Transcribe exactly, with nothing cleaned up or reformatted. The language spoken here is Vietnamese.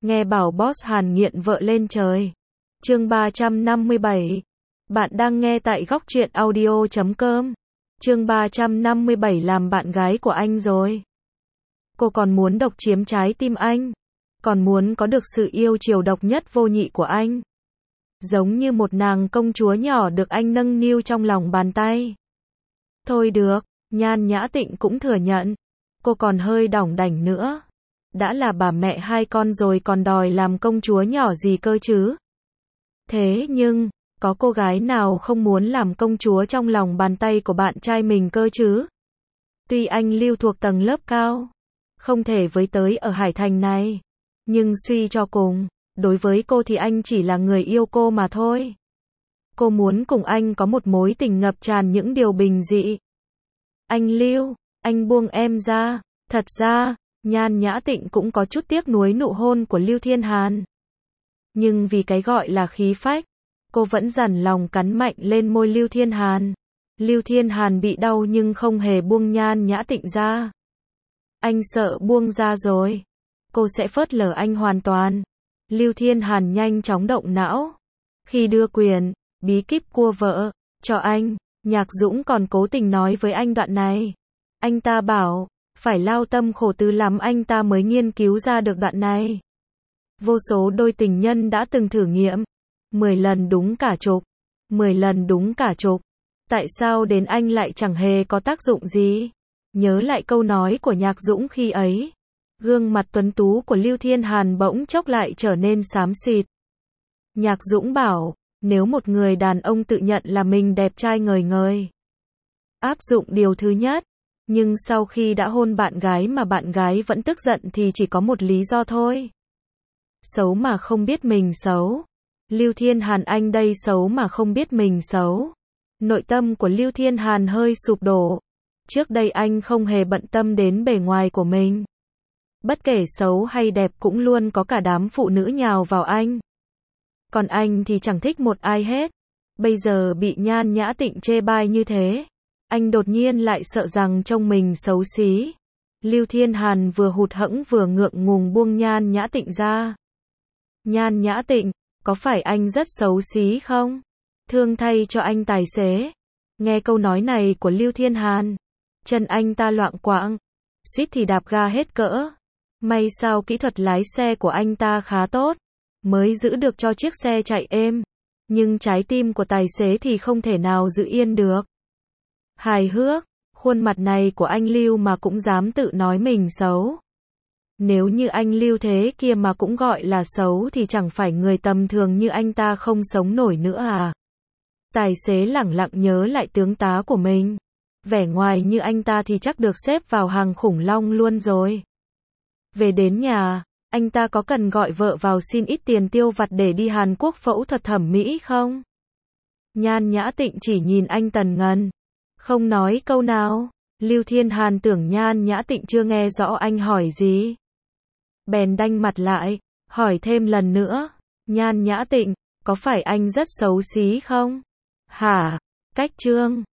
Nghe bảo boss Hàn nghiện vợ lên trời. Chương ba trăm năm mươi bảy. Bạn đang nghe tại góc truyện audio chấm com. Chương ba trăm năm mươi bảy làm bạn gái của anh rồi. Cô còn muốn độc chiếm trái tim anh. Còn muốn có được sự yêu chiều độc nhất vô nhị của anh. Giống như một nàng công chúa nhỏ được anh nâng niu trong lòng bàn tay. Thôi được, Nhan Nhã Tịnh cũng thừa nhận. Cô còn hơi đỏng đảnh nữa. Đã là bà mẹ hai con rồi còn đòi làm công chúa nhỏ gì cơ chứ? Thế nhưng, có cô gái nào không muốn làm công chúa trong lòng bàn tay của bạn trai mình cơ chứ? Tuy anh Lưu thuộc tầng lớp cao, không thể với tới ở Hải Thành này, nhưng suy cho cùng, đối với cô thì anh chỉ là người yêu cô mà thôi. Cô muốn cùng anh có một mối tình ngập tràn những điều bình dị. Anh Lưu, anh buông em ra. Thật ra, Nhan Nhã Tịnh cũng có chút tiếc nuối nụ hôn của Lưu Thiên Hàn. Nhưng vì cái gọi là khí phách, cô vẫn dằn lòng cắn mạnh lên môi Lưu Thiên Hàn. Lưu Thiên Hàn bị đau nhưng không hề buông Nhan Nhã Tịnh ra. Anh sợ buông ra rồi, cô sẽ phớt lờ anh hoàn toàn. Lưu Thiên Hàn nhanh chóng động não. Khi đưa quyền, bí kíp cua vợ, cho anh, Nhạc Dũng còn cố tình nói với anh đoạn này. Anh ta bảo, phải lao tâm khổ tứ lắm anh ta mới nghiên cứu ra được đoạn này. Vô số đôi tình nhân đã từng thử nghiệm. Mười lần đúng cả chục. Mười lần đúng cả chục. Tại sao đến anh lại chẳng hề có tác dụng gì? Nhớ lại câu nói của Nhạc Dũng khi ấy. Gương mặt tuấn tú của Lưu Thiên Hàn bỗng chốc lại trở nên xám xịt. Nhạc Dũng bảo, nếu một người đàn ông tự nhận là mình đẹp trai ngời ngời, áp dụng điều thứ nhất, nhưng sau khi đã hôn bạn gái mà bạn gái vẫn tức giận thì chỉ có một lý do thôi. Xấu mà không biết mình xấu. Lưu Thiên Hàn anh đây xấu mà không biết mình xấu. Nội tâm của Lưu Thiên Hàn hơi sụp đổ. Trước đây anh không hề bận tâm đến bề ngoài của mình. Bất kể xấu hay đẹp cũng luôn có cả đám phụ nữ nhào vào anh. Còn anh thì chẳng thích một ai hết. Bây giờ bị Nhan Nhã Tịnh chê bai như thế, anh đột nhiên lại sợ rằng trông mình xấu xí. Lưu Thiên Hàn vừa hụt hẫng vừa ngượng ngùng buông Nhan Nhã Tịnh ra. Nhan Nhã Tịnh, có phải anh rất xấu xí không? Thương thay cho anh tài xế. Nghe câu nói này của Lưu Thiên Hàn, chân anh ta loạng choạng, suýt thì đạp ga hết cỡ. May sao kỹ thuật lái xe của anh ta khá tốt, mới giữ được cho chiếc xe chạy êm. Nhưng trái tim của tài xế thì không thể nào giữ yên được. Hài hước, khuôn mặt này của anh Lưu mà cũng dám tự nói mình xấu. Nếu như anh Lưu thế kia mà cũng gọi là xấu thì chẳng phải người tầm thường như anh ta không sống nổi nữa à? Tài xế lẳng lặng nhớ lại tướng tá của mình. Vẻ ngoài như anh ta thì chắc được xếp vào hàng khủng long luôn rồi. Về đến nhà, anh ta có cần gọi vợ vào xin ít tiền tiêu vặt để đi Hàn Quốc phẫu thuật thẩm mỹ không? Nhan Nhã Tịnh chỉ nhìn anh tần ngần, không nói câu nào. Lưu Thiên Hàn tưởng Nhan Nhã Tịnh chưa nghe rõ anh hỏi gì, bèn đanh mặt lại, hỏi thêm lần nữa. Nhan Nhã Tịnh, có phải anh rất xấu xí không? Hả? Cách chương